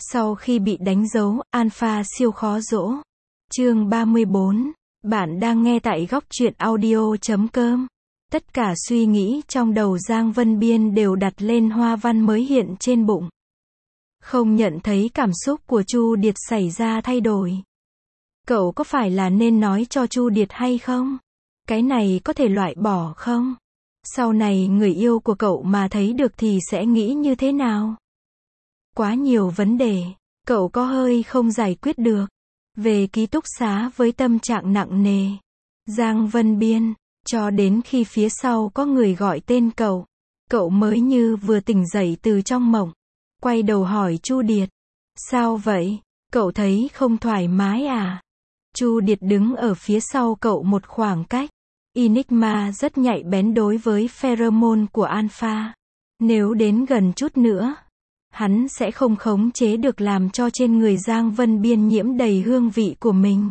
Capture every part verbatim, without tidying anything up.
Sau khi bị đánh dấu, Alpha siêu khó dỗ. Chương ba mươi bốn. Bạn đang nghe tại góc truyện audio chấm com. Tất cả suy nghĩ trong đầu Giang Vân Biên đều đặt lên hoa văn mới hiện trên bụng. Không nhận thấy cảm xúc của Chu Điệt xảy ra thay đổi. Cậu có phải là nên nói cho Chu Điệt hay không? Cái này có thể loại bỏ không? Sau này người yêu của cậu mà thấy được thì sẽ nghĩ như thế nào? Quá nhiều vấn đề, cậu có hơi không giải quyết được. Về ký túc xá với tâm trạng nặng nề, Giang Vân Biên, cho đến khi phía sau có người gọi tên cậu, cậu mới như vừa tỉnh dậy từ trong mộng. Quay đầu hỏi Chu Điệt, sao vậy? Cậu thấy không thoải mái à? Chu Điệt đứng ở phía sau cậu một khoảng cách. Enigma rất nhạy bén đối với pheromone của Alpha. Nếu đến gần chút nữa, hắn sẽ không khống chế được làm cho trên người Giang Vân Biên nhiễm đầy hương vị của mình.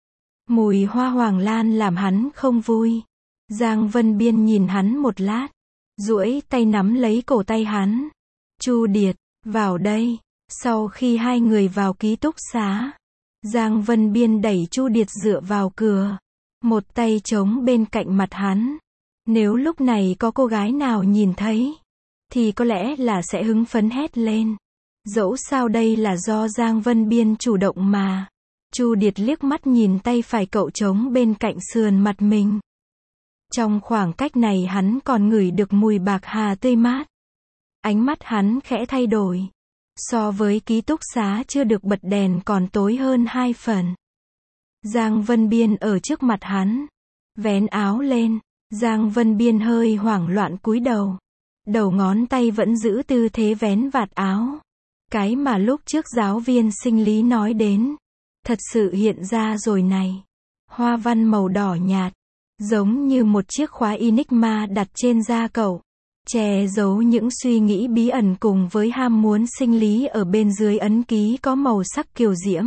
Mùi hoa hoàng lan làm hắn không vui. Giang Vân Biên nhìn hắn một lát, duỗi tay nắm lấy cổ tay hắn. Chu Điệt, vào đây. Sau khi hai người vào ký túc xá, Giang Vân Biên đẩy Chu Điệt dựa vào cửa, một tay chống bên cạnh mặt hắn. Nếu lúc này có cô gái nào nhìn thấy, thì có lẽ là sẽ hứng phấn hét lên. Dẫu sao đây là do Giang Vân Biên chủ động mà. Chu Điệt liếc mắt nhìn tay phải cậu chống bên cạnh sườn mặt mình. Trong khoảng cách này hắn còn ngửi được mùi bạc hà tươi mát. Ánh mắt hắn khẽ thay đổi. So với ký túc xá chưa được bật đèn còn tối hơn hai phần. Giang Vân Biên ở trước mặt hắn, vén áo lên. Giang Vân Biên hơi hoảng loạn cúi đầu. Đầu ngón tay vẫn giữ tư thế vén vạt áo. Cái mà lúc trước giáo viên sinh lý nói đến, thật sự hiện ra rồi này. Hoa văn màu đỏ nhạt, giống như một chiếc khóa Enigma đặt trên da cậu, che giấu những suy nghĩ bí ẩn cùng với ham muốn sinh lý ở bên dưới ấn ký có màu sắc kiều diễm.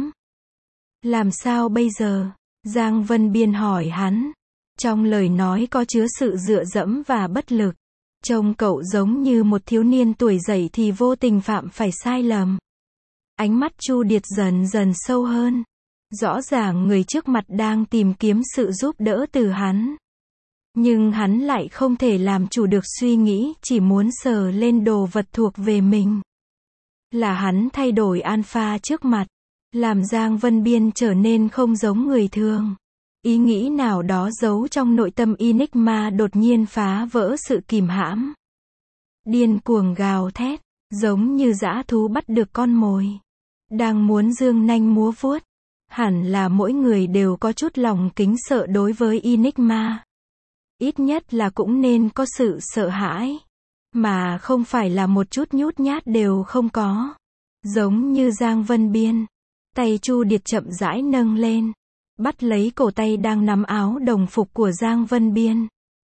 Làm sao bây giờ? Giang Vân Biên hỏi hắn. Trong lời nói có chứa sự dựa dẫm và bất lực. Trông cậu giống như một thiếu niên tuổi dậy thì vô tình phạm phải sai lầm. Ánh mắt Chu Điệt dần dần sâu hơn. Rõ ràng người trước mặt đang tìm kiếm sự giúp đỡ từ hắn. Nhưng hắn lại không thể làm chủ được suy nghĩ, chỉ muốn sờ lên đồ vật thuộc về mình. Là hắn thay đổi Alpha trước mặt, làm Giang Vân Biên trở nên không giống người thường. Ý nghĩ nào đó giấu trong nội tâm Enigma đột nhiên phá vỡ sự kìm hãm. Điên cuồng gào thét, giống như dã thú bắt được con mồi. Đang muốn giương nanh múa vuốt. Hẳn là mỗi người đều có chút lòng kính sợ đối với Enigma. Ít nhất là cũng nên có sự sợ hãi. Mà không phải là một chút nhút nhát đều không có. Giống như Giang Vân Biên. Tay Chu Điệt chậm rãi nâng lên. Bắt lấy cổ tay đang nắm áo đồng phục của Giang Vân Biên.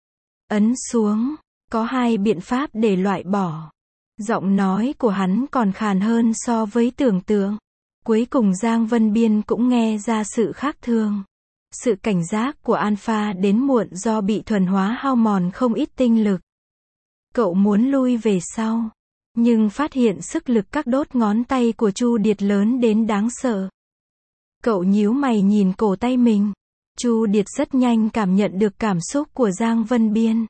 Ấn xuống. Có hai biện pháp để loại bỏ. Giọng nói của hắn còn khàn hơn so với tưởng tượng. Cuối cùng Giang Vân Biên cũng nghe ra sự khác thường. Sự cảnh giác của Alpha đến muộn do bị thuần hóa hao mòn không ít tinh lực. Cậu muốn lui về sau, nhưng phát hiện sức lực các đốt ngón tay của Chu Điệt lớn đến đáng sợ. Cậu nhíu mày nhìn cổ tay mình. Chu Điệt rất nhanh cảm nhận được cảm xúc của Giang Vân Biên.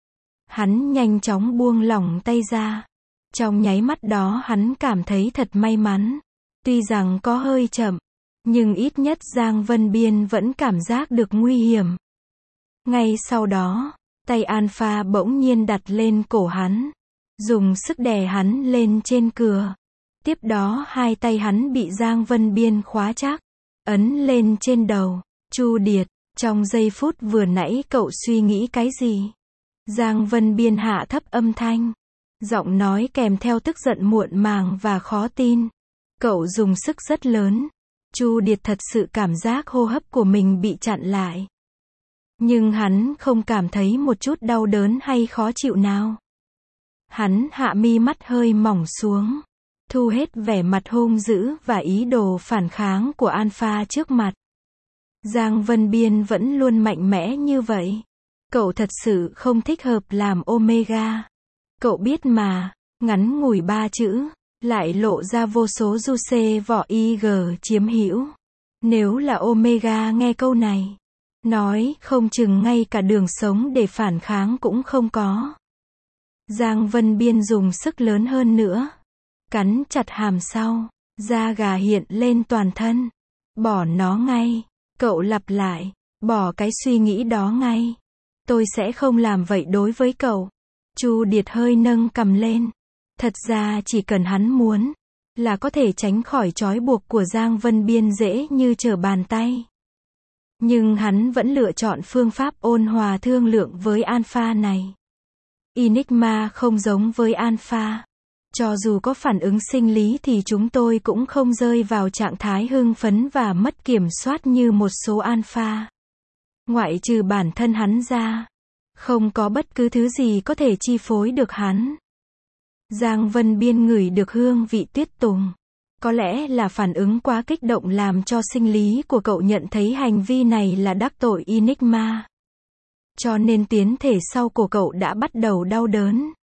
Hắn nhanh chóng buông lỏng tay ra. Trong nháy mắt đó hắn cảm thấy thật may mắn. Tuy rằng có hơi chậm, nhưng ít nhất Giang Vân Biên vẫn cảm giác được nguy hiểm. Ngay sau đó, tay Alpha bỗng nhiên đặt lên cổ hắn, dùng sức đè hắn lên trên cửa. Tiếp đó hai tay hắn bị Giang Vân Biên khóa chắc, ấn lên trên đầu. Chu Điệt, trong giây phút vừa nãy cậu suy nghĩ cái gì? Giang Vân Biên hạ thấp âm thanh, giọng nói kèm theo tức giận muộn màng và khó tin. Cậu dùng sức rất lớn. Chu Điệt thật sự cảm giác hô hấp của mình bị chặn lại. Nhưng hắn không cảm thấy một chút đau đớn hay khó chịu nào. Hắn hạ mi mắt hơi mỏng xuống, thu hết vẻ mặt hung dữ và ý đồ phản kháng của Alpha trước mặt. Giang Vân Biên vẫn luôn mạnh mẽ như vậy. Cậu thật sự không thích hợp làm Omega. Cậu biết mà, ngắn ngủi ba chữ, lại lộ ra vô số du xê vỏ i giê chiếm hữu. Nếu là Omega nghe câu này, nói không chừng ngay cả đường sống để phản kháng cũng không có. Giang Vân Biên dùng sức lớn hơn nữa, cắn chặt hàm sau, da gà hiện lên toàn thân. Bỏ nó ngay, cậu lặp lại, bỏ cái suy nghĩ đó ngay. Tôi sẽ không làm vậy đối với cậu. Chu Điệt hơi nâng cằm lên. Thật ra chỉ cần hắn muốn, là có thể tránh khỏi trói buộc của Giang Vân Biên dễ như trở bàn tay. Nhưng hắn vẫn lựa chọn phương pháp ôn hòa thương lượng với Alpha này. Enigma không giống với Alpha. Cho dù có phản ứng sinh lý thì chúng tôi cũng không rơi vào trạng thái hưng phấn và mất kiểm soát như một số Alpha. Ngoại trừ bản thân hắn ra, không có bất cứ thứ gì có thể chi phối được hắn. Giang Vân Biên ngửi được hương vị tuyết tùng. Có lẽ là phản ứng quá kích động làm cho sinh lý của cậu nhận thấy hành vi này là đắc tội Enigma. Cho nên tuyến thể sau của cậu đã bắt đầu đau đớn.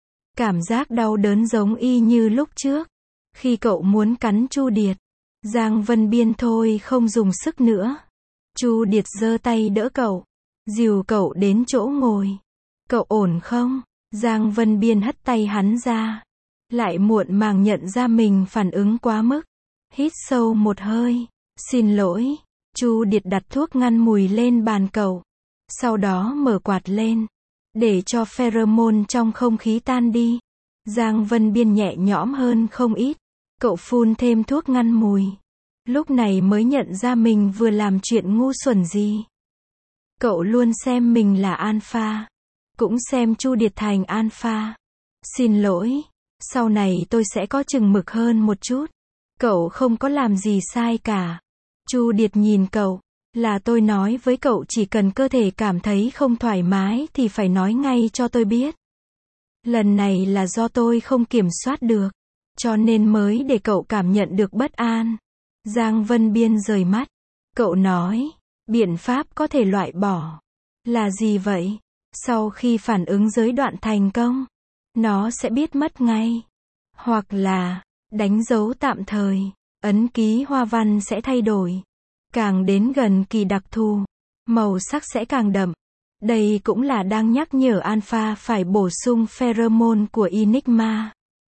Cảm giác đau đớn giống y như lúc trước, khi cậu muốn cắn Chu Điệt. Giang Vân Biên thôi không dùng sức nữa. Chu Điệt giơ tay đỡ cậu, dìu cậu đến chỗ ngồi. Cậu ổn không? Giang Vân Biên hất tay hắn ra. Lại muộn màng nhận ra mình phản ứng quá mức. Hít sâu một hơi. Xin lỗi. Chu Điệt đặt thuốc ngăn mùi lên bàn cậu. Sau đó mở quạt lên, để cho pheromone trong không khí tan đi. Giang Vân Biên nhẹ nhõm hơn không ít. Cậu phun thêm thuốc ngăn mùi. Lúc này mới nhận ra mình vừa làm chuyện ngu xuẩn gì. Cậu luôn xem mình là Alpha, cũng xem Chu Điệt thành Alpha. Xin lỗi, sau này tôi sẽ có chừng mực hơn một chút. Cậu không có làm gì sai cả. Chu Điệt nhìn cậu, là tôi nói với cậu chỉ cần cơ thể cảm thấy không thoải mái thì phải nói ngay cho tôi biết. Lần này là do tôi không kiểm soát được, cho nên mới để cậu cảm nhận được bất an. Giang Vân Biên rời mắt. Cậu nói, biện pháp có thể loại bỏ. Là gì vậy? Sau khi phản ứng giới đoạn thành công, nó sẽ biết mất ngay. Hoặc là, đánh dấu tạm thời, ấn ký hoa văn sẽ thay đổi. Càng đến gần kỳ đặc thù, màu sắc sẽ càng đậm. Đây cũng là đang nhắc nhở Alpha phải bổ sung pheromone của Enigma.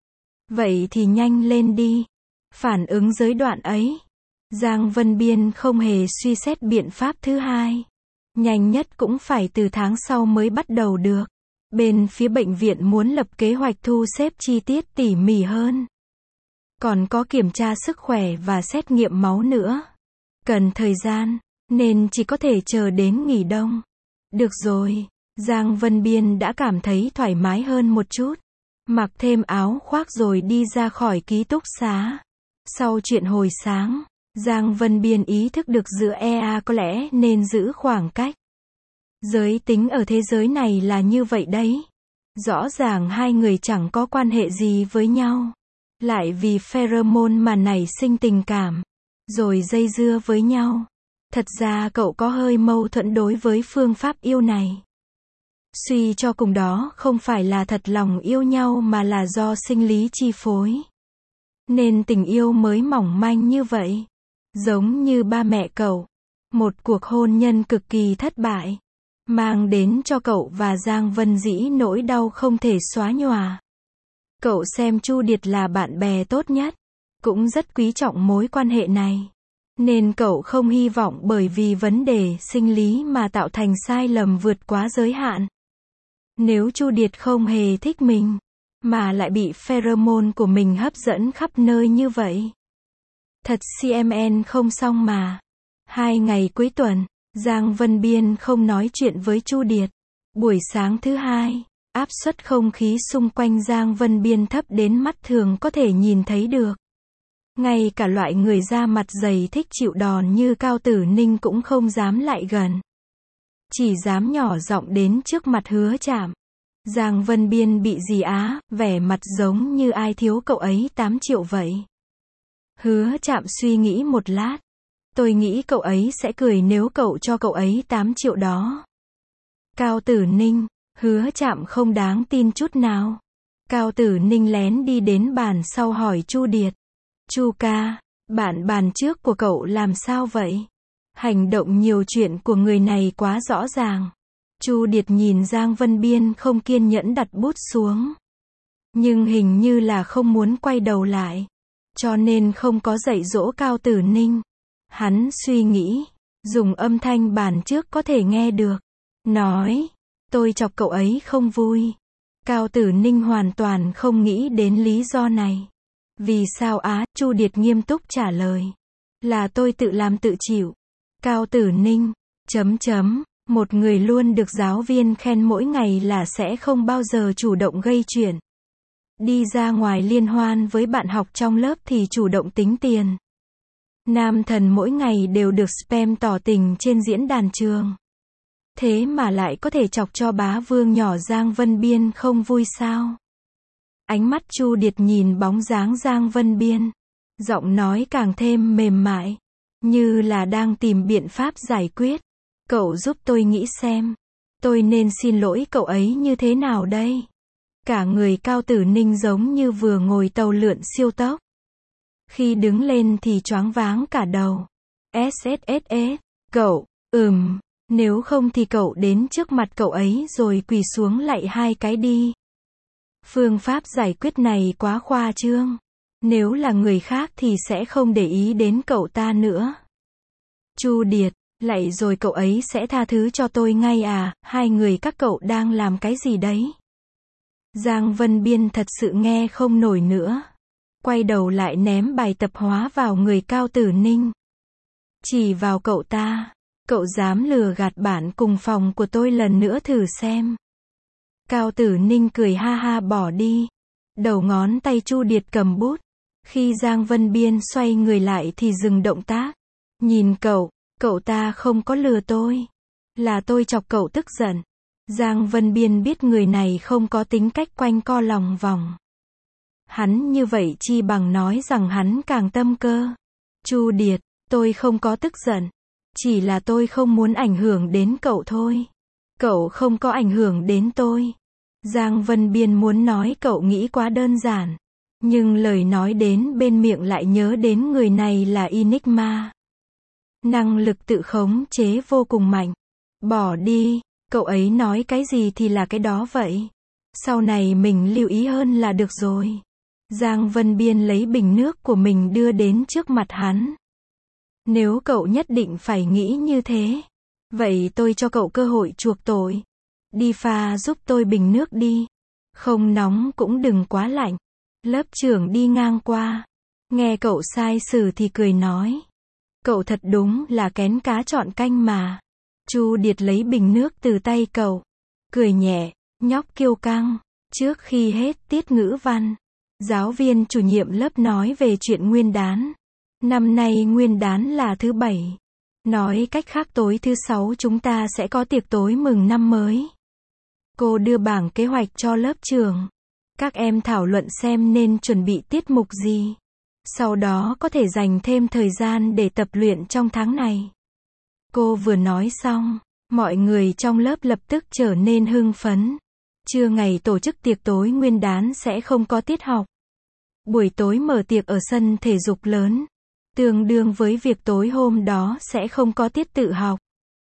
Vậy thì nhanh lên đi. Phản ứng giới đoạn ấy. Giang Vân Biên không hề suy xét biện pháp thứ hai. Nhanh nhất cũng phải từ tháng sau mới bắt đầu được. Bên phía bệnh viện muốn lập kế hoạch thu xếp chi tiết tỉ mỉ hơn. Còn có kiểm tra sức khỏe và xét nghiệm máu nữa. Cần thời gian, nên chỉ có thể chờ đến nghỉ đông. Được rồi, Giang Vân Biên đã cảm thấy thoải mái hơn một chút. Mặc thêm áo khoác rồi đi ra khỏi ký túc xá. Sau chuyện hồi sáng, Giang Vân Biên ý thức được giữa e a có lẽ nên giữ khoảng cách. Giới tính ở thế giới này là như vậy đấy. Rõ ràng hai người chẳng có quan hệ gì với nhau. Lại vì pheromone mà nảy sinh tình cảm. Rồi dây dưa với nhau. Thật ra cậu có hơi mâu thuẫn đối với phương pháp yêu này. Suy cho cùng đó không phải là thật lòng yêu nhau mà là do sinh lý chi phối. Nên tình yêu mới mỏng manh như vậy. Giống như ba mẹ cậu. Một cuộc hôn nhân cực kỳ thất bại. Mang đến cho cậu và Giang Vân Dĩ nỗi đau không thể xóa nhòa. Cậu xem Chu Điệt là bạn bè tốt nhất. Cũng rất quý trọng mối quan hệ này. Nên cậu không hy vọng bởi vì vấn đề sinh lý mà tạo thành sai lầm vượt quá giới hạn. Nếu Chu Điệt không hề thích mình, mà lại bị pheromone của mình hấp dẫn khắp nơi như vậy. Thật xê em en không xong mà. Hai ngày cuối tuần, Giang Vân Biên không nói chuyện với Chu Điệt. Buổi sáng thứ hai, áp suất không khí xung quanh Giang Vân Biên thấp đến mắt thường có thể nhìn thấy được. Ngay cả loại người da mặt dày thích chịu đòn như Cao Tử Ninh cũng không dám lại gần. Chỉ dám nhỏ giọng đến trước mặt Hứa Trạm. Giang Vân Biên bị gì á, vẻ mặt giống như ai thiếu cậu ấy tám triệu vậy. Hứa Trạm suy nghĩ một lát. Tôi nghĩ cậu ấy sẽ cười nếu cậu cho cậu ấy tám triệu đó. Cao Tử Ninh, Hứa Trạm không đáng tin chút nào. Cao Tử Ninh lén đi đến bàn sau hỏi Chu Điệt. Chu ca, bạn bàn trước của cậu làm sao vậy? Hành động nhiều chuyện của người này quá rõ ràng. Chu Điệt nhìn Giang Vân Biên không kiên nhẫn đặt bút xuống. Nhưng hình như là không muốn quay đầu lại. Cho nên không có dạy dỗ Cao Tử Ninh. Hắn suy nghĩ, dùng âm thanh bàn trước có thể nghe được. Nói, tôi chọc cậu ấy không vui. Cao Tử Ninh hoàn toàn không nghĩ đến lý do này. Vì sao á? Chu Điệt nghiêm túc trả lời. Là tôi tự làm tự chịu. Cao Tử Ninh, chấm chấm, một người luôn được giáo viên khen mỗi ngày là sẽ không bao giờ chủ động gây chuyện. Đi ra ngoài liên hoan với bạn học trong lớp thì chủ động tính tiền. Nam thần mỗi ngày đều được spam tỏ tình trên diễn đàn trường. Thế mà lại có thể chọc cho bá vương nhỏ Giang Vân Biên không vui sao? Ánh mắt Chu Điệt nhìn bóng dáng Giang Vân Biên. Giọng nói càng thêm mềm mại. Như là đang tìm biện pháp giải quyết. Cậu giúp tôi nghĩ xem. Tôi nên xin lỗi cậu ấy như thế nào đây? Cả người Cao Tử Ninh giống như vừa ngồi tàu lượn siêu tốc. Khi đứng lên thì choáng váng cả đầu. ét ét ét ét, cậu, ừm, nếu không thì cậu đến trước mặt cậu ấy rồi quỳ xuống lạy hai cái đi. Phương pháp giải quyết này quá khoa trương. Nếu là người khác thì sẽ không để ý đến cậu ta nữa. Chu Điệt, lạy rồi cậu ấy sẽ tha thứ cho tôi ngay à? Hai người các cậu đang làm cái gì đấy? Giang Vân Biên thật sự nghe không nổi nữa. Quay đầu lại ném bài tập hóa vào người Cao Tử Ninh. Chỉ vào cậu ta. Cậu dám lừa gạt bạn cùng phòng của tôi lần nữa thử xem. Cao Tử Ninh cười ha ha bỏ đi. Đầu ngón tay Chu Điệt cầm bút. Khi Giang Vân Biên xoay người lại thì dừng động tác. Nhìn cậu, cậu ta không có lừa tôi. Là tôi chọc cậu tức giận. Giang Vân Biên biết người này không có tính cách quanh co lòng vòng. Hắn như vậy chi bằng nói rằng hắn càng tâm cơ. Chu Điệt, tôi không có tức giận. Chỉ là tôi không muốn ảnh hưởng đến cậu thôi. Cậu không có ảnh hưởng đến tôi. Giang Vân Biên muốn nói cậu nghĩ quá đơn giản. Nhưng lời nói đến bên miệng lại nhớ đến người này là Enigma. Năng lực tự khống chế vô cùng mạnh. Bỏ đi, cậu ấy nói cái gì thì là cái đó vậy. Sau này mình lưu ý hơn là được rồi. Giang Vân Biên lấy bình nước của mình đưa đến trước mặt hắn. Nếu cậu nhất định phải nghĩ như thế, vậy tôi cho cậu cơ hội chuộc tội. Đi pha giúp tôi bình nước đi. Không nóng cũng đừng quá lạnh. Lớp trưởng đi ngang qua. Nghe cậu sai xử thì cười nói. Cậu thật đúng là kén cá chọn canh mà. Chu Điệt lấy bình nước từ tay cậu. Cười nhẹ, nhóc kiêu căng. Trước khi hết tiết ngữ văn, giáo viên chủ nhiệm lớp nói về chuyện nguyên đán. Năm nay nguyên đán là thứ bảy. Nói cách khác tối thứ sáu chúng ta sẽ có tiệc tối mừng năm mới. Cô đưa bảng kế hoạch cho lớp trưởng. Các em thảo luận xem nên chuẩn bị tiết mục gì. Sau đó có thể dành thêm thời gian để tập luyện trong tháng này. Cô vừa nói xong, mọi người trong lớp lập tức trở nên hưng phấn. Trưa ngày tổ chức tiệc tối nguyên đán sẽ không có tiết học. Buổi tối mở tiệc ở sân thể dục lớn. Tương đương với việc tối hôm đó sẽ không có tiết tự học.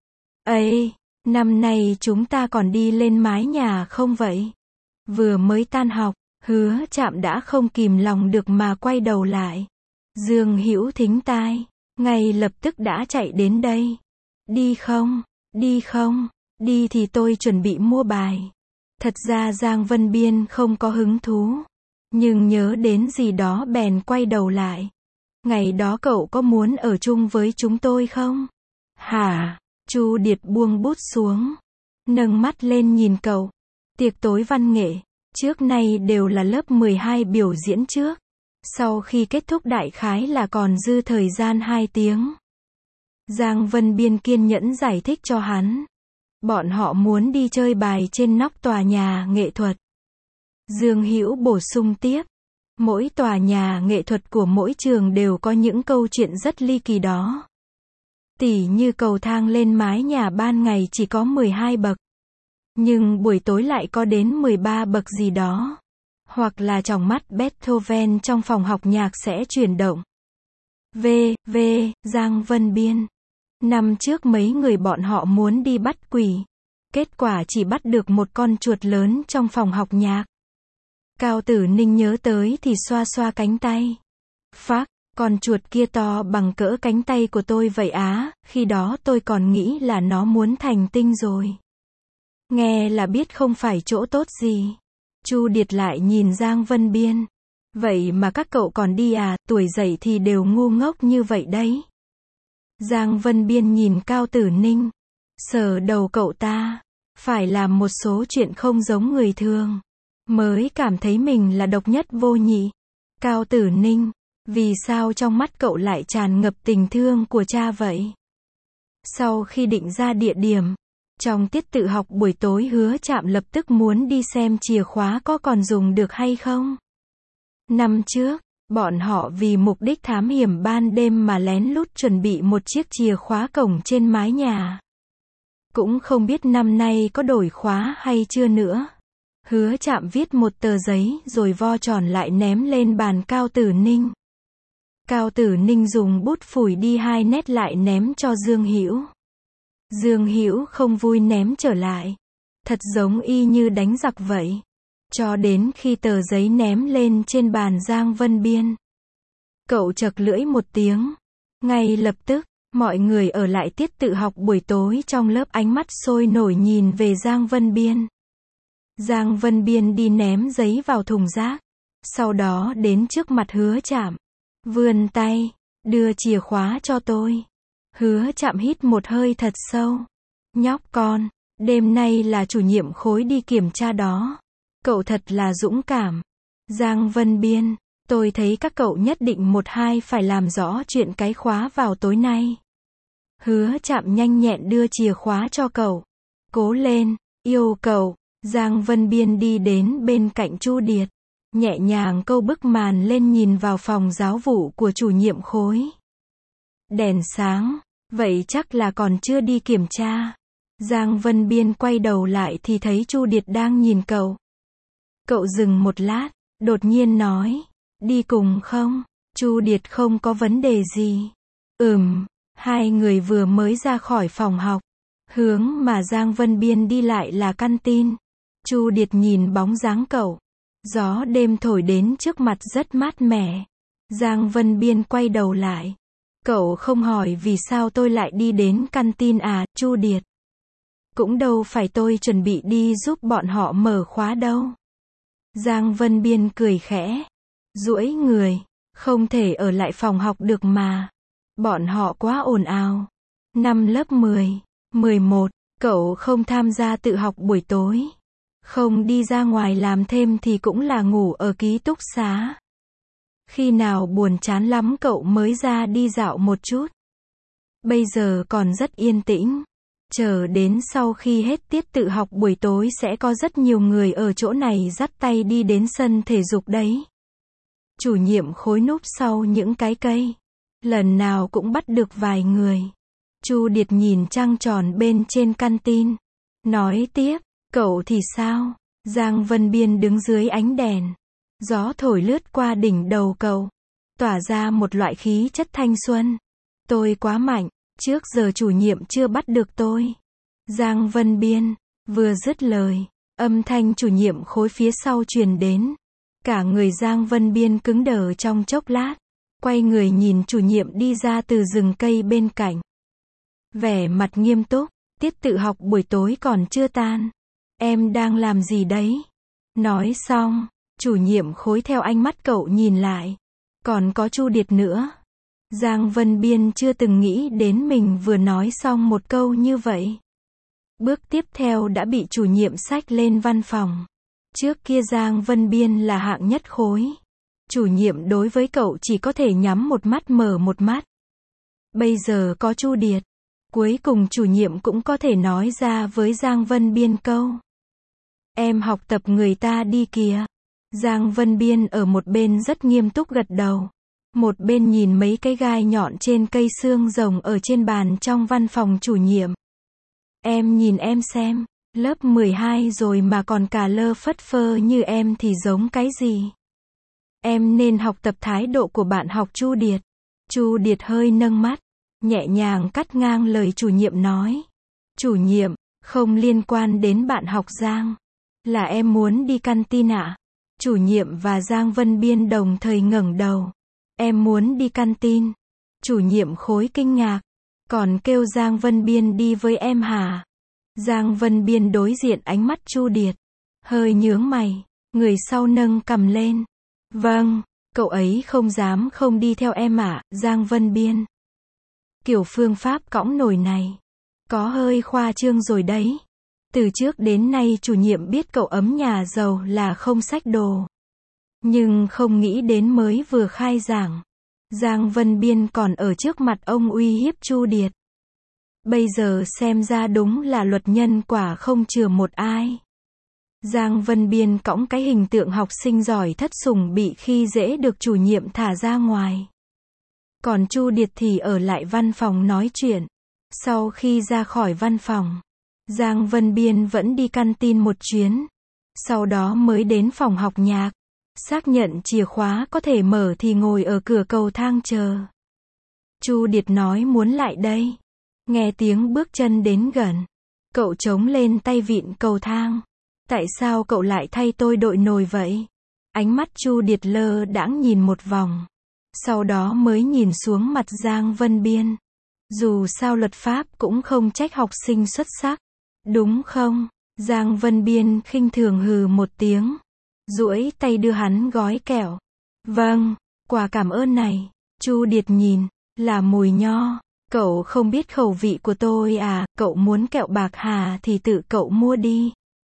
Ây, năm nay chúng ta còn đi lên mái nhà không vậy? Vừa mới tan học, Hứa Trạm đã không kìm lòng được mà quay đầu lại. Dương Hữu thính tai, ngay lập tức đã chạy đến đây. Đi không? Đi không? Đi thì tôi chuẩn bị mua bài. Thật ra Giang Vân Biên không có hứng thú. Nhưng nhớ đến gì đó bèn quay đầu lại. Ngày đó cậu có muốn ở chung với chúng tôi không? Hả? Chu Điệt buông bút xuống. Nâng mắt lên nhìn cậu. Tiệc tối văn nghệ. Trước nay đều là lớp mười hai biểu diễn trước. Sau khi kết thúc đại khái là còn dư thời gian hai tiếng. Giang Vân Biên kiên nhẫn giải thích cho hắn. Bọn họ muốn đi chơi bài trên nóc tòa nhà nghệ thuật. Dương Hữu bổ sung tiếp. Mỗi tòa nhà nghệ thuật của mỗi trường đều có những câu chuyện rất ly kỳ đó. Tỉ như cầu thang lên mái nhà ban ngày chỉ có mười hai bậc. Nhưng buổi tối lại có đến mười ba bậc gì đó. hoặc là tròng mắt Beethoven trong phòng học nhạc sẽ chuyển động. V, V, Giang Vân Biên. Năm trước mấy người bọn họ muốn đi bắt quỷ. Kết quả chỉ bắt được một con chuột lớn trong phòng học nhạc. Cao Tử Ninh nhớ tới thì xoa xoa cánh tay. Phác, con chuột kia to bằng cỡ cánh tay của tôi vậy á, khi đó tôi còn nghĩ là nó muốn thành tinh rồi. Nghe là biết không phải chỗ tốt gì. Chu Điệt lại nhìn Giang Vân Biên. Vậy mà các cậu còn đi à, tuổi dậy thì đều ngu ngốc như vậy đấy. Giang Vân Biên nhìn Cao Tử Ninh. Sờ đầu cậu ta. Phải làm một số chuyện không giống người thường. Mới cảm thấy mình là độc nhất vô nhị. Cao Tử Ninh. Vì sao trong mắt cậu lại tràn ngập tình thương của cha vậy? Sau khi định ra địa điểm, trong tiết tự học buổi tối Hứa Trạm lập tức muốn đi xem chìa khóa có còn dùng được hay không. Năm trước, bọn họ vì mục đích thám hiểm ban đêm mà lén lút chuẩn bị một chiếc chìa khóa cổng trên mái nhà. Cũng không biết năm nay có đổi khóa hay chưa nữa. Hứa Trạm viết một tờ giấy rồi vo tròn lại ném lên bàn Cao Tử Ninh. Cao Tử Ninh dùng bút phủi đi hai nét lại ném cho Dương Hữu. Dương Hữu không vui ném trở lại. Thật giống y như đánh giặc vậy. Cho đến khi tờ giấy ném lên trên bàn Giang Vân Biên. Cậu chật lưỡi một tiếng. Ngay lập tức, mọi người ở lại tiết tự học buổi tối trong lớp ánh mắt sôi nổi nhìn về Giang Vân Biên. Giang Vân Biên đi ném giấy vào thùng rác. Sau đó đến trước mặt Hứa Trạm. Vươn tay, đưa chìa khóa cho tôi. Hứa Trạm hít một hơi thật sâu. Nhóc con, đêm nay là chủ nhiệm khối đi kiểm tra đó. Cậu thật là dũng cảm. Giang Vân Biên, tôi thấy các cậu nhất định một hai phải làm rõ chuyện cái khóa vào tối nay. Hứa Trạm nhanh nhẹn đưa chìa khóa cho cậu. Cố lên, yêu cậu. Giang Vân Biên đi đến bên cạnh Chu Điệt. Nhẹ nhàng câu bức màn lên nhìn vào phòng giáo vụ của chủ nhiệm khối. Đèn sáng, vậy chắc là còn chưa đi kiểm tra. Giang Vân Biên quay đầu lại thì thấy Chu Điệt đang nhìn cậu. Cậu dừng một lát, đột nhiên nói, đi cùng không? Chu Điệt không có vấn đề gì. Ừm, hai người vừa mới ra khỏi phòng học. Hướng mà Giang Vân Biên đi lại là căn tin. Chu Điệt nhìn bóng dáng cậu. Gió đêm thổi đến trước mặt rất mát mẻ. Giang Vân Biên quay đầu lại. Cậu không hỏi vì sao tôi lại đi đến căn tin à, Chu Điệt. Cũng đâu phải tôi chuẩn bị đi giúp bọn họ mở khóa đâu. Giang Vân Biên cười khẽ. Duỗi người. Không thể ở lại phòng học được mà. Bọn họ quá ồn ào. Năm lớp mười, mười một, cậu không tham gia tự học buổi tối. Không đi ra ngoài làm thêm thì cũng là ngủ ở ký túc xá. Khi nào buồn chán lắm cậu mới ra đi dạo một chút. Bây giờ còn rất yên tĩnh. Chờ đến sau khi hết tiết tự học buổi tối sẽ có rất nhiều người ở chỗ này dắt tay đi đến sân thể dục đấy. Chủ nhiệm khối núp sau những cái cây. Lần nào cũng bắt được vài người. Chu Điệt nhìn trăng tròn bên trên căn tin. Nói tiếp, cậu thì sao? Giang Vân Biên đứng dưới ánh đèn. Gió thổi lướt qua đỉnh đầu cậu. Tỏa ra một loại khí chất thanh xuân. Tôi quá mạnh. Trước giờ chủ nhiệm chưa bắt được tôi. Giang Vân Biên. Vừa dứt lời. Âm thanh chủ nhiệm khối phía sau truyền đến. Cả người Giang Vân Biên cứng đờ trong chốc lát. Quay người nhìn chủ nhiệm đi ra từ rừng cây bên cạnh. Vẻ mặt nghiêm túc. Tiết tự học buổi tối còn chưa tan. Em đang làm gì đấy? Nói xong, chủ nhiệm khối theo ánh mắt cậu nhìn lại. Còn có Chu Điệt nữa. Giang Vân Biên chưa từng nghĩ đến mình vừa nói xong một câu như vậy. Bước tiếp theo đã bị chủ nhiệm xách lên văn phòng. Trước kia Giang Vân Biên là hạng nhất khối. Chủ nhiệm đối với cậu chỉ có thể nhắm một mắt mở một mắt. Bây giờ có Chu Điệt. Cuối cùng chủ nhiệm cũng có thể nói ra với Giang Vân Biên câu. Em học tập người ta đi kìa. Giang Vân Biên ở một bên rất nghiêm túc gật đầu. Một bên nhìn mấy cái gai nhọn trên cây xương rồng ở trên bàn trong văn phòng chủ nhiệm. Em nhìn em xem. Lớp mười hai rồi mà còn cà lơ phất phơ như em thì giống cái gì? Em nên học tập thái độ của bạn học Chu Điệt. Chu Điệt hơi nâng mắt, nhẹ nhàng cắt ngang lời chủ nhiệm nói. Chủ nhiệm, không liên quan đến bạn học Giang. Là em muốn đi canteen ạ. Chủ nhiệm và Giang Vân Biên đồng thời ngẩng đầu. Em muốn đi canteen. Chủ nhiệm khối kinh ngạc. Còn kêu Giang Vân Biên đi với em hả? Giang Vân Biên đối diện ánh mắt Chu Điệt. Hơi nhướng mày. Người sau nâng cằm lên. Vâng, cậu ấy không dám không đi theo em ạ, Giang Vân Biên. Kiểu phương pháp cõng nổi này. Có hơi khoa trương rồi đấy. Từ trước đến nay chủ nhiệm biết cậu ấm nhà giàu là không xách đồ. Nhưng không nghĩ đến mới vừa khai giảng. Giang Vân Biên còn ở trước mặt ông uy hiếp Chu Điệt. Bây giờ xem ra đúng là luật nhân quả không chừa một ai. Giang Vân Biên cõng cái hình tượng học sinh giỏi thất sủng bị khi dễ được chủ nhiệm thả ra ngoài. Còn Chu Điệt thì ở lại văn phòng nói chuyện. Sau khi ra khỏi văn phòng, Giang Vân Biên vẫn đi canteen một chuyến. Sau đó mới đến phòng học nhạc. Xác nhận chìa khóa có thể mở thì ngồi ở cửa cầu thang chờ. Chu Điệt nói muốn lại đây. Nghe tiếng bước chân đến gần. Cậu chống lên tay vịn cầu thang. Tại sao cậu lại thay tôi đội nồi vậy? Ánh mắt Chu Điệt lơ đãng nhìn một vòng. Sau đó mới nhìn xuống mặt Giang Vân Biên. Dù sao luật pháp cũng không trách học sinh xuất sắc. Đúng không? Giang Vân Biên khinh thường hừ một tiếng. Duỗi tay đưa hắn gói kẹo. Vâng, quà cảm ơn này. Chu Điệt nhìn, là mùi nho. Cậu không biết khẩu vị của tôi à, cậu muốn kẹo bạc hà thì tự cậu mua đi.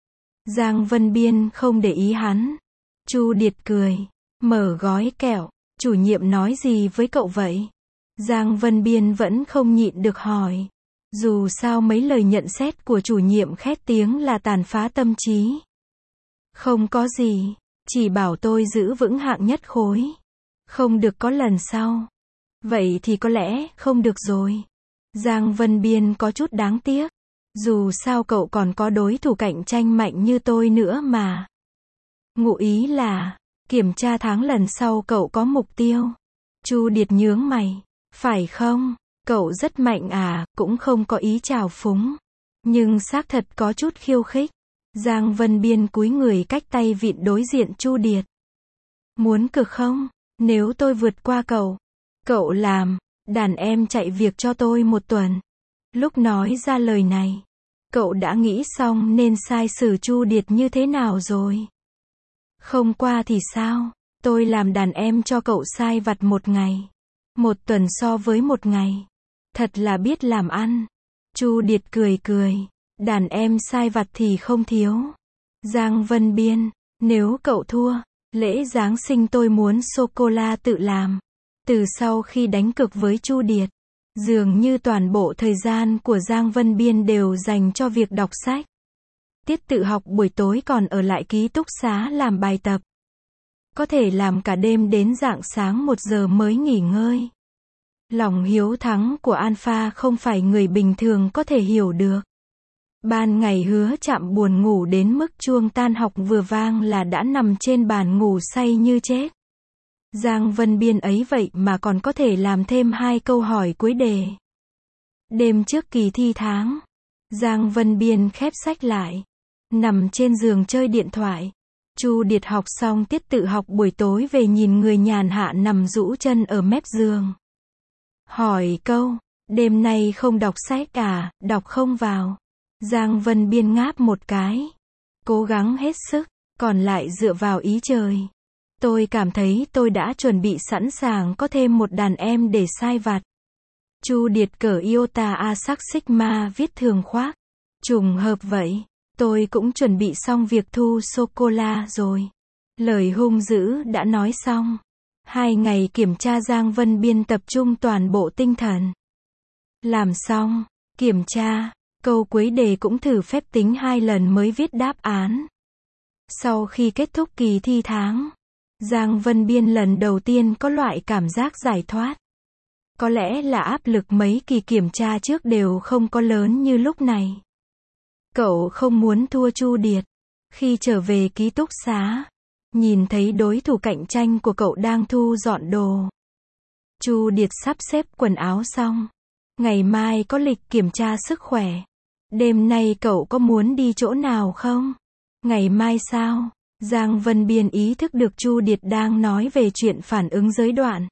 Giang Vân Biên không để ý hắn. Chu Điệt cười, mở gói kẹo. Chủ nhiệm nói gì với cậu vậy? Giang Vân Biên vẫn không nhịn được hỏi. Dù sao mấy lời nhận xét của chủ nhiệm khét tiếng là tàn phá tâm trí. Không có gì, chỉ bảo tôi giữ vững hạng nhất khối. Không được có lần sau. Vậy thì có lẽ không được rồi. Giang Vân Biên có chút đáng tiếc. Dù sao cậu còn có đối thủ cạnh tranh mạnh như tôi nữa mà. Ngụ ý là, kiểm tra tháng lần sau cậu có mục tiêu. Chu Điệt nhướng mày. Phải không? Cậu rất mạnh à, cũng không có ý trào phúng. Nhưng xác thật có chút khiêu khích. Giang Vân Biên cúi người cách tay vịn đối diện Chu Điệt. Muốn cực không? Nếu tôi vượt qua cậu, cậu làm, đàn em chạy việc cho tôi một tuần. Lúc nói ra lời này, cậu đã nghĩ xong nên sai xử Chu Điệt như thế nào rồi? Không qua thì sao? Tôi làm đàn em cho cậu sai vặt một ngày. Một tuần so với một ngày. Thật là biết làm ăn. Chu Điệt cười cười. Đàn em sai vặt thì không thiếu. Giang Vân Biên, nếu cậu thua, lễ Giáng sinh tôi muốn sô-cô-la tự làm. Từ sau khi đánh cược với Chu Điệt, dường như toàn bộ thời gian của Giang Vân Biên đều dành cho việc đọc sách. Tiết tự học buổi tối còn ở lại ký túc xá làm bài tập. Có thể làm cả đêm đến rạng sáng một giờ mới nghỉ ngơi. Lòng hiếu thắng của Alpha không phải người bình thường có thể hiểu được. Ban ngày hứa chạm buồn ngủ đến mức chuông tan học vừa vang là đã nằm trên bàn ngủ say như chết. Giang Vân Biên ấy vậy mà còn có thể làm thêm hai câu hỏi cuối đề. Đêm trước kỳ thi tháng, Giang Vân Biên khép sách lại, nằm trên giường chơi điện thoại. Chu Điệt học xong tiết tự học buổi tối về nhìn người nhàn hạ nằm rũ chân ở mép giường. Hỏi câu, đêm nay không đọc sách à, đọc không vào. Giang Vân Biên ngáp một cái. Cố gắng hết sức, còn lại dựa vào ý trời. Tôi cảm thấy tôi đã chuẩn bị sẵn sàng có thêm một đàn em để sai vặt. Chu Điệt cởi iota A sắc sigma viết thường khoác. Trùng hợp vậy, tôi cũng chuẩn bị xong việc thu sô-cô-la rồi. Lời hung dữ đã nói xong. Hai ngày kiểm tra Giang Vân Biên tập trung toàn bộ tinh thần. Làm xong, kiểm tra, câu cuối đề cũng thử phép tính hai lần mới viết đáp án. Sau khi kết thúc kỳ thi tháng, Giang Vân Biên lần đầu tiên có loại cảm giác giải thoát. Có lẽ là áp lực mấy kỳ kiểm tra trước đều không có lớn như lúc này. Cậu không muốn thua Chu Điệt. Khi trở về ký túc xá, nhìn thấy đối thủ cạnh tranh của cậu đang thu dọn đồ. Chu Điệt sắp xếp quần áo xong. Ngày mai có lịch kiểm tra sức khỏe. Đêm nay cậu có muốn đi chỗ nào không? Ngày mai sao? Giang Vân Biên ý thức được Chu Điệt đang nói về chuyện phản ứng giới đoạn.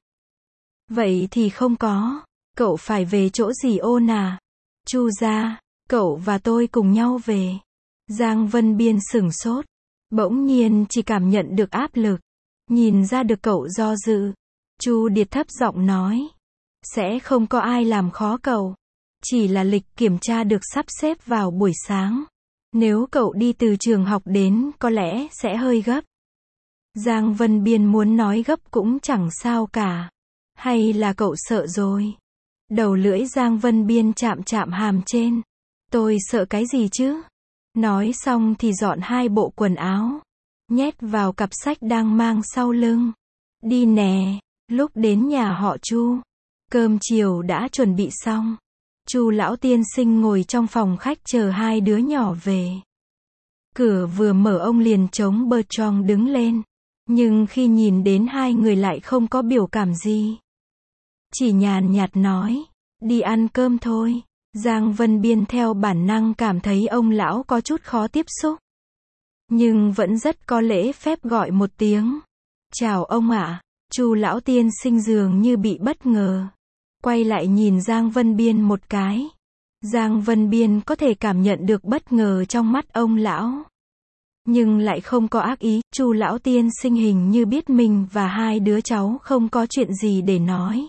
Vậy thì không có. Cậu phải về chỗ dì Ôn à? Chu gia, cậu và tôi cùng nhau về. Giang Vân Biên sửng sốt. Bỗng nhiên chỉ cảm nhận được áp lực. Nhìn ra được cậu do dự. Chu Điệt thấp giọng nói. Sẽ không có ai làm khó cậu. Chỉ là lịch kiểm tra được sắp xếp vào buổi sáng. Nếu cậu đi từ trường học đến có lẽ sẽ hơi gấp. Giang Vân Biên muốn nói gấp cũng chẳng sao cả. Hay là cậu sợ rồi? Đầu lưỡi Giang Vân Biên chạm chạm hàm trên. Tôi sợ cái gì chứ? Nói xong thì dọn hai bộ quần áo. Nhét vào cặp sách đang mang sau lưng. Đi nè. Lúc đến nhà họ Chu, cơm chiều đã chuẩn bị xong. Chu lão tiên sinh ngồi trong phòng khách chờ hai đứa nhỏ về. Cửa vừa mở ông liền chống Bertrand đứng lên. Nhưng khi nhìn đến hai người lại không có biểu cảm gì. Chỉ nhàn nhạt nói, đi ăn cơm thôi. Giang Vân Biên theo bản năng cảm thấy ông lão có chút khó tiếp xúc. Nhưng vẫn rất có lễ phép gọi một tiếng. Chào ông ạ. Chu lão tiên sinh dường như bị bất ngờ. Quay lại nhìn Giang Vân Biên một cái. Giang Vân Biên có thể cảm nhận được bất ngờ trong mắt ông lão. Nhưng lại không có ác ý. Chu lão tiên sinh hình như biết mình và hai đứa cháu không có chuyện gì để nói.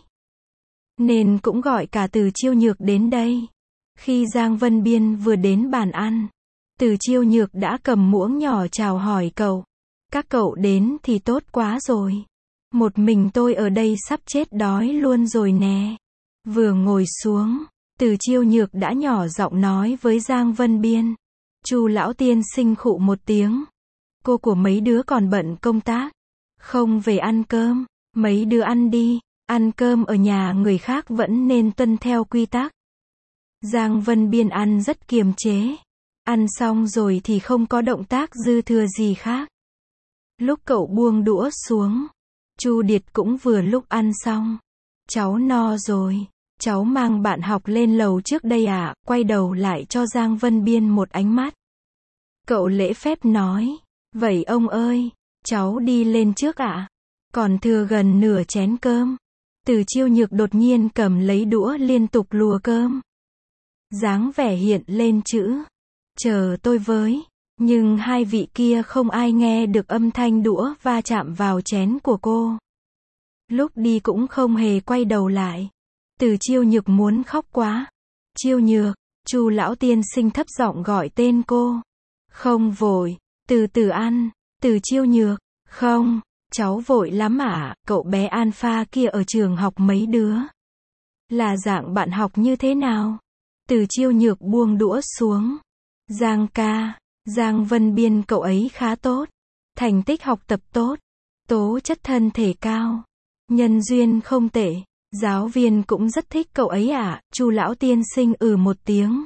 Nên cũng gọi cả Từ Chiêu Nhược đến đây. Khi Giang Vân Biên vừa đến bàn ăn, Từ Chiêu Nhược đã cầm muỗng nhỏ chào hỏi cậu. Các cậu đến thì tốt quá rồi. Một mình tôi ở đây sắp chết đói luôn rồi nè. Vừa ngồi xuống, Từ Chiêu Nhược đã nhỏ giọng nói với Giang Vân Biên. Chu lão tiên sinh khụ một tiếng. Cô của mấy đứa còn bận công tác. Không về ăn cơm. Mấy đứa ăn đi. Ăn cơm ở nhà người khác vẫn nên tuân theo quy tắc. Giang Vân Biên ăn rất kiềm chế. Ăn xong rồi thì không có động tác dư thừa gì khác. Lúc cậu buông đũa xuống, Chu Điệt cũng vừa lúc ăn xong. Cháu no rồi. Cháu mang bạn học lên lầu trước đây à? Quay đầu lại cho Giang Vân Biên một ánh mắt. Cậu lễ phép nói. Vậy ông ơi, cháu đi lên trước ạ. À? Còn thừa gần nửa chén cơm. Từ Chiêu Nhược đột nhiên cầm lấy đũa liên tục lùa cơm. Dáng vẻ hiện lên chữ. Chờ tôi với. Nhưng hai vị kia không ai nghe được âm thanh đũa va chạm vào chén của cô. Lúc đi cũng không hề quay đầu lại. Từ Chiêu Nhược muốn khóc quá. Chiêu Nhược, Chu lão tiên sinh thấp giọng gọi tên cô. Không vội, từ từ ăn. Từ Chiêu Nhược, không, cháu vội lắm ạ. À? Cậu bé Alpha kia ở trường học mấy đứa. Là dạng bạn học như thế nào? Từ Chiêu Nhược buông đũa xuống. Giang ca, Giang Vân Biên cậu ấy khá tốt. Thành tích học tập tốt. Tố chất thân thể cao. Nhân duyên không tệ. Giáo viên cũng rất thích cậu ấy ạ. À? Chu lão tiên sinh ừ một tiếng.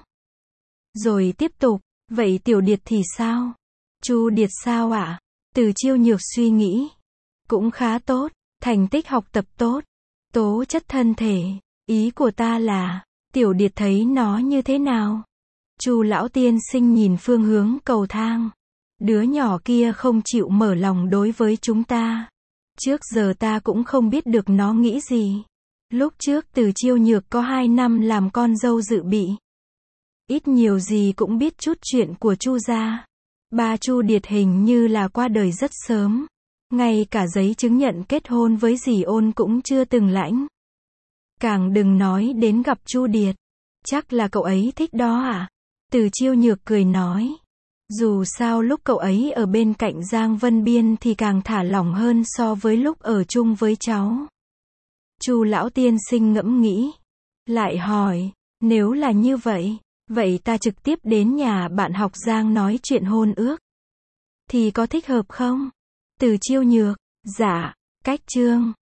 Rồi tiếp tục. Vậy Tiểu Điệt thì sao? Chu Điệt sao ạ? À? Từ Chiêu Nhược suy nghĩ. Cũng khá tốt. Thành tích học tập tốt. Tố chất thân thể. Ý của ta là, Tiểu Điệt thấy nó như thế nào? Chu lão tiên sinh nhìn phương hướng cầu thang. Đứa nhỏ kia không chịu mở lòng đối với chúng ta. Trước giờ ta cũng không biết được nó nghĩ gì. Lúc trước Từ Chiêu Nhược có hai năm làm con dâu dự bị. Ít nhiều gì cũng biết chút chuyện của Chu gia. Ba Chu Điệt hình như là qua đời rất sớm. Ngay cả giấy chứng nhận kết hôn với dì Ôn cũng chưa từng lãnh. Càng đừng nói đến gặp Chu Điệt. Chắc là cậu ấy thích đó à? Từ Chiêu Nhược cười nói. Dù sao lúc cậu ấy ở bên cạnh Giang Vân Biên thì càng thả lỏng hơn so với lúc ở chung với cháu. Chu lão tiên sinh ngẫm nghĩ. Lại hỏi, nếu là như vậy, vậy ta trực tiếp đến nhà bạn học Giang nói chuyện hôn ước. Thì có thích hợp không? Từ Chiêu Nhược, dạ, cách chương.